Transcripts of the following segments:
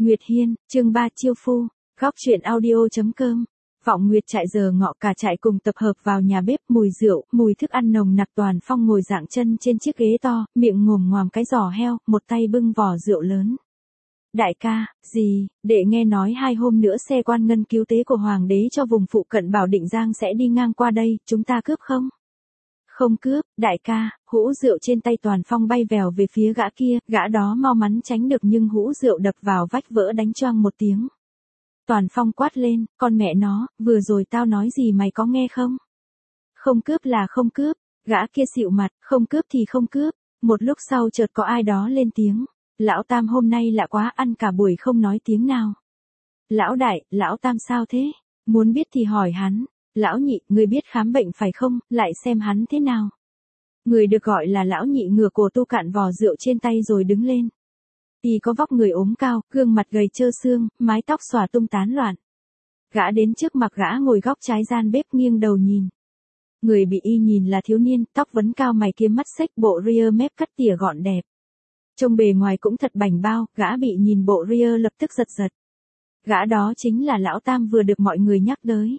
Nguyệt Hiên, chương 3 chiêu phu, góc truyện audio.com. Vọng Nguyệt trại giờ ngọ cả trại cùng tập hợp vào nhà bếp, mùi rượu, mùi thức ăn nồng nặc. Toàn Phong ngồi dạng chân trên chiếc ghế to, miệng ngồm ngoàm cái giò heo, một tay bưng vò rượu lớn. Đại ca, gì, đệ nghe nói 2 hôm nữa xe quan ngân cứu tế của hoàng đế cho vùng phụ cận Bảo Định Giang sẽ đi ngang qua đây, chúng ta cướp không? Không cướp, đại ca. Hũ rượu trên tay Toàn Phong bay vèo về phía gã kia, gã đó mau mắn tránh được nhưng hũ rượu đập vào vách vỡ đánh choang một tiếng. Toàn Phong quát lên, con mẹ nó, vừa rồi tao nói gì mày có nghe không? Không cướp là không cướp, gã kia xịu mặt, không cướp thì không cướp. Một lúc sau chợt có ai đó lên tiếng, lão Tam hôm nay lạ quá, ăn cả buổi không nói tiếng nào. Lão đại, lão Tam sao thế? Muốn biết thì hỏi hắn. Lão Nhị, người biết khám bệnh phải không, lại xem hắn thế nào. Người được gọi là Lão Nhị ngửa cổ tu cạn vò rượu trên tay rồi đứng lên. Y có vóc người ốm cao, gương mặt gầy trơ xương, mái tóc xòa tung tán loạn. Gã đến trước mặt gã ngồi góc trái gian bếp nghiêng đầu nhìn. Người bị y nhìn là thiếu niên, tóc vấn cao mày kiếm mắt xếch, bộ ria mép cắt tỉa gọn đẹp. Trông bề ngoài cũng thật bảnh bao, gã bị nhìn bộ ria lập tức giật giật. Gã đó chính là Lão Tam vừa được mọi người nhắc tới.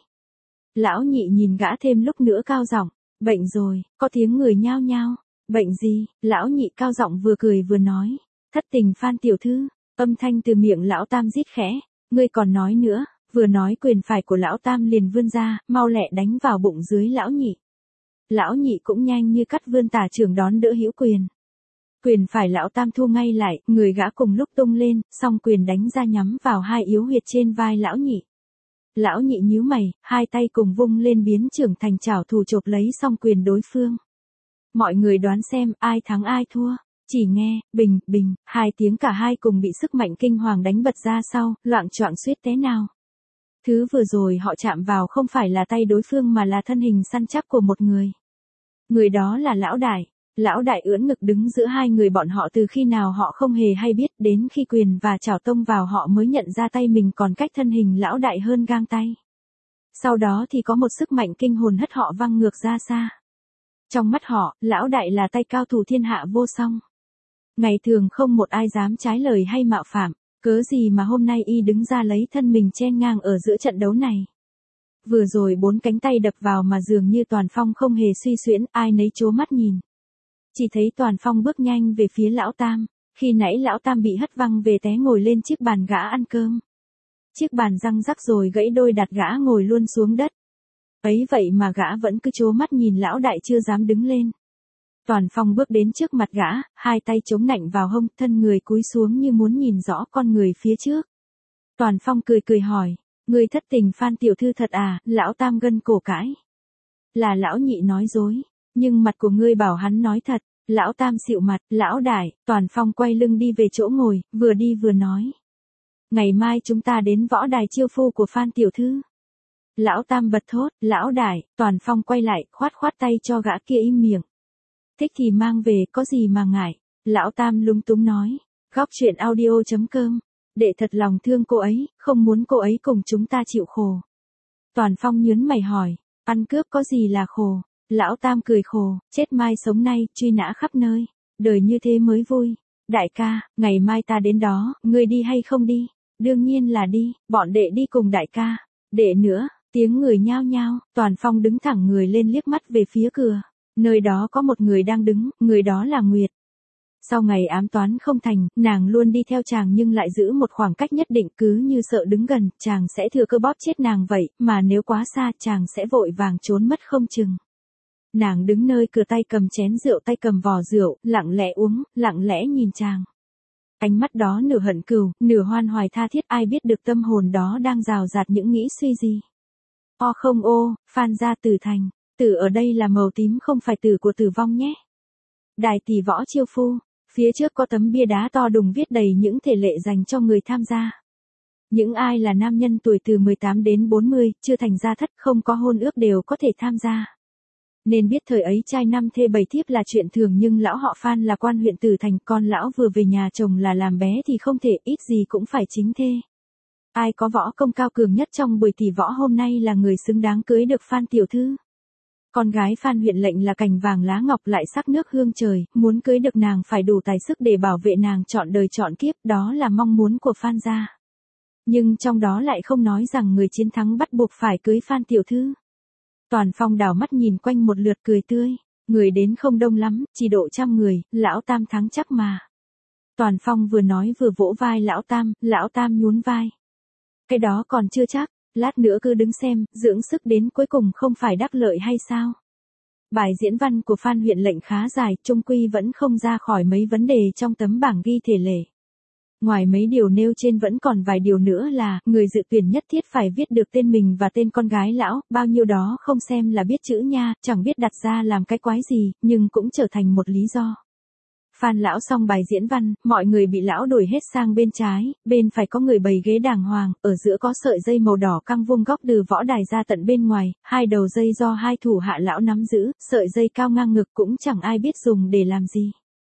Lão Nhị nhìn gã thêm lúc nữa cao giọng, bệnh rồi, có tiếng người nhao nhao. Bệnh gì? Lão Nhị cao giọng vừa cười vừa nói, thất tình Phan tiểu thư. Âm thanh từ miệng Lão Tam rít khẽ, ngươi còn nói nữa. Vừa nói quyền phải của Lão Tam liền vươn ra, mau lẹ đánh vào bụng dưới Lão Nhị. Lão Nhị cũng nhanh như cắt vươn tả trưởng đón đỡ hữu quyền. Quyền phải Lão Tam thu ngay lại, người gã cùng lúc tung lên, song quyền đánh ra nhắm vào hai yếu huyệt trên vai Lão Nhị. Lão Nhị nhíu mày, hai tay cùng vung lên biến trưởng thành chảo thủ chộp lấy song quyền đối phương. Mọi người đoán xem ai thắng ai thua. Chỉ nghe, bình, bình, hai tiếng cả hai cùng bị sức mạnh kinh hoàng đánh bật ra sau, loạng choạng suýt té nào. Thứ vừa rồi họ chạm vào không phải là tay đối phương mà là thân hình săn chắc của một người. Người đó là Lão Đại. Lão Đại ưỡn ngực đứng giữa hai người bọn họ từ khi nào họ không hề hay biết, đến khi quyền và chảo tông vào họ mới nhận ra tay mình còn cách thân hình Lão Đại hơn gang tay. Sau đó thì có một sức mạnh kinh hồn hất họ văng ngược ra xa. Trong mắt họ, Lão Đại là tay cao thủ thiên hạ vô song. Ngày thường không một ai dám trái lời hay mạo phạm, cớ gì mà hôm nay y đứng ra lấy thân mình chen ngang ở giữa trận đấu này. Vừa rồi 4 cánh tay đập vào mà dường như Toàn Phong không hề suy xuyễn, ai nấy trố mắt nhìn. Chỉ thấy Toàn Phong bước nhanh về phía Lão Tam, khi nãy Lão Tam bị hất văng về té ngồi lên chiếc bàn gã ăn cơm. Chiếc bàn răng rắc rồi gãy đôi, đặt gã ngồi luôn xuống đất. Ấy vậy mà gã vẫn cứ trố mắt nhìn Lão Đại chưa dám đứng lên. Toàn Phong bước đến trước mặt gã, hai tay chống nạnh vào hông, thân người cúi xuống như muốn nhìn rõ con người phía trước. Toàn Phong cười cười hỏi, ngươi thất tình Phan tiểu thư thật à? Lão Tam gân cổ cãi. Là Lão Nhị nói dối, nhưng mặt của ngươi bảo hắn nói thật. Lão Tam xịu mặt, Lão Đại. Toàn Phong quay lưng đi về chỗ ngồi, vừa đi vừa nói. Ngày mai chúng ta đến võ đài chiêu phu của Phan tiểu thư. Lão Tam bật thốt, Lão Đại. Toàn Phong quay lại, khoát khoát tay cho gã kia im miệng. Thích thì mang về, có gì mà ngại. Lão Tam lúng túng nói, góc truyện audio.com. Đệ thật lòng thương cô ấy, không muốn cô ấy cùng chúng ta chịu khổ. Toàn Phong nhớn mày hỏi, ăn cướp có gì là khổ? Lão Tam cười khổ, chết mai sống nay, truy nã khắp nơi. Đời như thế mới vui. Đại ca, ngày mai ta đến đó, ngươi đi hay không đi? Đương nhiên là đi, bọn đệ đi cùng đại ca. Đệ nữa, tiếng người nhao nhao. Toàn Phong đứng thẳng người lên liếc mắt về phía cửa. Nơi đó có một người đang đứng, người đó là Nguyệt. Sau ngày ám toán không thành, nàng luôn đi theo chàng nhưng lại giữ một khoảng cách nhất định, cứ như sợ đứng gần, chàng sẽ thừa cơ bóp chết nàng vậy, mà nếu quá xa chàng sẽ vội vàng trốn mất không chừng. Nàng đứng nơi cửa, tay cầm chén rượu, tay cầm vò rượu, lặng lẽ uống, lặng lẽ nhìn chàng. Ánh mắt đó nửa hận cừu, nửa hoan hoài tha thiết, ai biết được tâm hồn đó đang rào rạt những nghĩ suy gì. O không ô, Phan gia Tử thành. Tử ở đây là màu tím, không phải tử của tử vong nhé. Đài tỷ võ chiêu phu, phía trước có tấm bia đá to đùng viết đầy những thể lệ dành cho người tham gia. Những ai là nam nhân tuổi từ 18 đến 40, chưa thành gia thất, không có hôn ước đều có thể tham gia. Nên biết thời ấy trai 5 thê 7 thiếp là chuyện thường, nhưng lão họ Phan là quan huyện Tử thành, con lão vừa về nhà chồng là làm bé thì không thể, ít gì cũng phải chính thê. Ai có võ công cao cường nhất trong buổi tỷ võ hôm nay là người xứng đáng cưới được Phan tiểu thư. Con gái Phan huyện lệnh là cành vàng lá ngọc lại sắc nước hương trời, muốn cưới được nàng phải đủ tài sức để bảo vệ nàng trọn đời trọn kiếp, đó là mong muốn của Phan gia. Nhưng trong đó lại không nói rằng người chiến thắng bắt buộc phải cưới Phan tiểu thư. Toàn Phong đảo mắt nhìn quanh một lượt cười tươi, người đến không đông lắm, chỉ độ 100 người, lão Tam thắng chắc mà. Toàn Phong vừa nói vừa vỗ vai lão Tam nhún vai. Cái đó còn chưa chắc, lát nữa cứ đứng xem, dưỡng sức đến cuối cùng không phải đắc lợi hay sao? Bài diễn văn của Phan huyện lệnh khá dài, chung quy vẫn không ra khỏi mấy vấn đề trong tấm bảng ghi thể lệ. Ngoài mấy điều nêu trên vẫn còn vài điều nữa là, người dự tuyển nhất thiết phải viết được tên mình và tên con gái lão, bao nhiêu đó không xem là biết chữ nha, chẳng biết đặt ra làm cái quái gì, nhưng cũng trở thành một lý do. Phan lão xong bài diễn văn, mọi người bị lão đổi hết sang bên trái, bên phải có người bày ghế đàng hoàng, ở giữa có sợi dây màu đỏ căng vuông góc từ võ đài ra tận bên ngoài, hai đầu dây do hai thủ hạ lão nắm giữ, sợi dây cao ngang ngực cũng chẳng ai biết dùng để làm gì.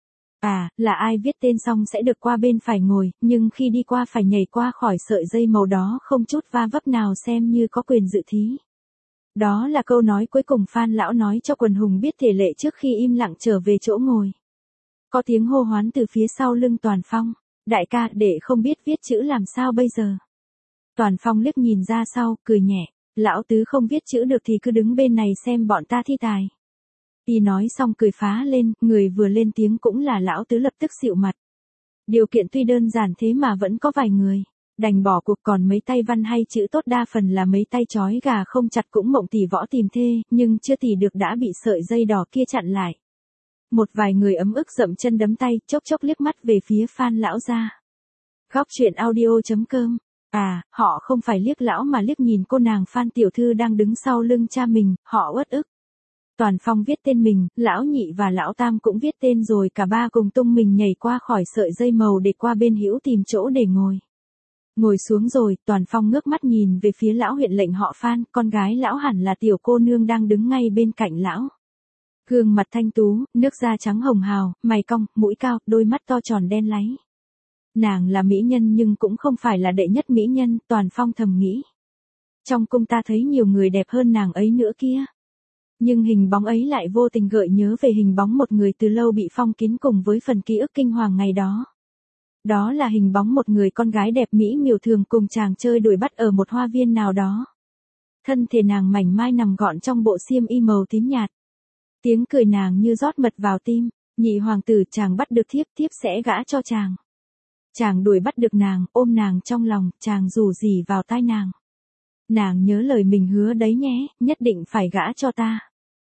À, là ai viết tên xong sẽ được qua bên phải ngồi, nhưng khi đi qua phải nhảy qua khỏi sợi dây màu đó không chút va vấp nào xem như có quyền dự thí. Đó là câu nói cuối cùng Phan lão nói cho quần hùng biết thể lệ trước khi im lặng trở về chỗ ngồi. Có tiếng hô hoán từ phía sau lưng Toàn Phong. Đại ca, để không biết viết chữ làm sao bây giờ? Toàn Phong liếc nhìn ra sau, cười nhẹ. Lão tứ không viết chữ được thì cứ đứng bên này xem bọn ta thi tài. Y nói xong cười phá lên, người vừa lên tiếng cũng là lão tứ lập tức xịu mặt. Điều kiện tuy đơn giản thế mà vẫn có vài người. Đành bỏ cuộc, còn mấy tay văn hay chữ tốt đa phần là mấy tay chói gà không chặt cũng mộng tỷ võ tìm thê, nhưng chưa tỷ được đã bị sợi dây đỏ kia chặn lại. Một vài người ấm ức dậm chân đấm tay, chốc chốc liếc mắt về phía Phan lão gia. Góc truyện audio.com. À, họ không phải liếc lão mà liếc nhìn cô nàng Phan tiểu thư đang đứng sau lưng cha mình, họ uất ức. Toàn Phong viết tên mình, lão nhị và lão Tam cũng viết tên rồi cả ba cùng tung mình nhảy qua khỏi sợi dây màu để qua bên hữu tìm chỗ để ngồi. Ngồi xuống rồi, Toàn Phong ngước mắt nhìn về phía lão huyện lệnh họ Phan, con gái lão hẳn là tiểu cô nương đang đứng ngay bên cạnh lão. Gương mặt thanh tú, nước da trắng hồng hào, mày cong, mũi cao, đôi mắt to tròn đen láy. Nàng là mỹ nhân nhưng cũng không phải là đệ nhất mỹ nhân, Toàn Phong thầm nghĩ. Trong cung ta thấy nhiều người đẹp hơn nàng ấy nữa kia. Nhưng hình bóng ấy lại vô tình gợi nhớ về hình bóng một người từ lâu bị phong kín cùng với phần ký ức kinh hoàng ngày đó. Đó là hình bóng một người con gái đẹp mỹ miều thường cùng chàng chơi đuổi bắt ở một hoa viên nào đó. Thân thể nàng mảnh mai nằm gọn trong bộ xiêm y màu tím nhạt. Tiếng cười nàng như rót mật vào tim, nhị hoàng tử chàng bắt được thiếp, thiếp sẽ gả cho chàng. Chàng đuổi bắt được nàng, ôm nàng trong lòng, chàng rủ rỉ vào tai nàng. Nàng nhớ lời mình hứa đấy nhé, nhất định phải gả cho ta.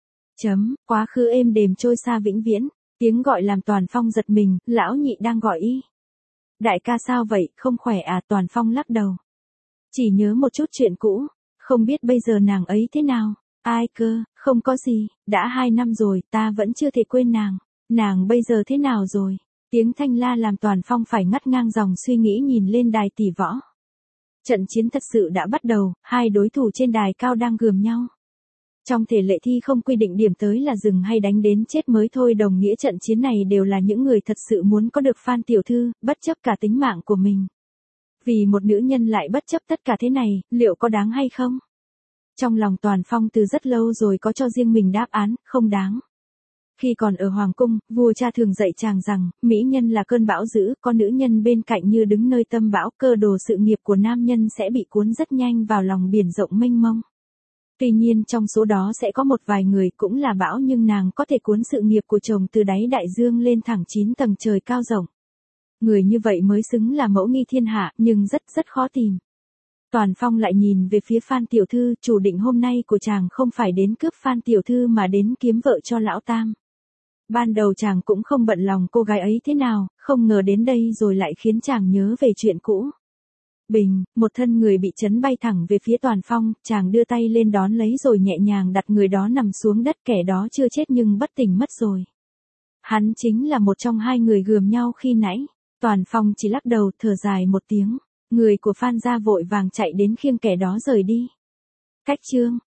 Quá khứ êm đềm trôi xa vĩnh viễn, tiếng gọi làm Toàn Phong giật mình, lão nhị đang gọi y. Đại ca sao vậy, không khỏe à? Toàn Phong lắc đầu. Chỉ nhớ một chút chuyện cũ, không biết bây giờ nàng ấy thế nào. Ai cơ, không có gì, đã 2 năm rồi, ta vẫn chưa thể quên nàng. Nàng bây giờ thế nào rồi? Tiếng thanh la làm Toàn Phong phải ngắt ngang dòng suy nghĩ nhìn lên đài tỷ võ. Trận chiến thật sự đã bắt đầu, hai đối thủ trên đài cao đang gườm nhau. Trong thể lệ thi không quy định điểm tới là dừng hay đánh đến chết mới thôi, đồng nghĩa trận chiến này đều là những người thật sự muốn có được Phan tiểu thư, bất chấp cả tính mạng của mình. Vì một nữ nhân lại bất chấp tất cả thế này, liệu có đáng hay không? Trong lòng Toàn Phong từ rất lâu rồi có cho riêng mình đáp án, không đáng. Khi còn ở Hoàng cung, vua cha thường dạy chàng rằng, mỹ nhân là cơn bão dữ, có nữ nhân bên cạnh như đứng nơi tâm bão, cơ đồ sự nghiệp của nam nhân sẽ bị cuốn rất nhanh vào lòng biển rộng mênh mông. Tuy nhiên trong số đó sẽ có một vài người cũng là bão nhưng nàng có thể cuốn sự nghiệp của chồng từ đáy đại dương lên thẳng 9 tầng trời cao rộng. Người như vậy mới xứng là mẫu nghi thiên hạ, nhưng rất khó tìm. Toàn Phong lại nhìn về phía Phan tiểu thư, chủ định hôm nay của chàng không phải đến cướp Phan tiểu thư mà đến kiếm vợ cho lão Tam. Ban đầu chàng cũng không bận lòng cô gái ấy thế nào, không ngờ đến đây rồi lại khiến chàng nhớ về chuyện cũ. Bình, một thân người bị chấn bay thẳng về phía Toàn Phong, chàng đưa tay lên đón lấy rồi nhẹ nhàng đặt người đó nằm xuống đất, kẻ đó chưa chết nhưng bất tỉnh mất rồi. Hắn chính là một trong hai người gườm nhau khi nãy. Toàn Phong chỉ lắc đầu thở dài một tiếng. Người của Phan gia vội vàng chạy đến khiêng kẻ đó rời đi. Cách chương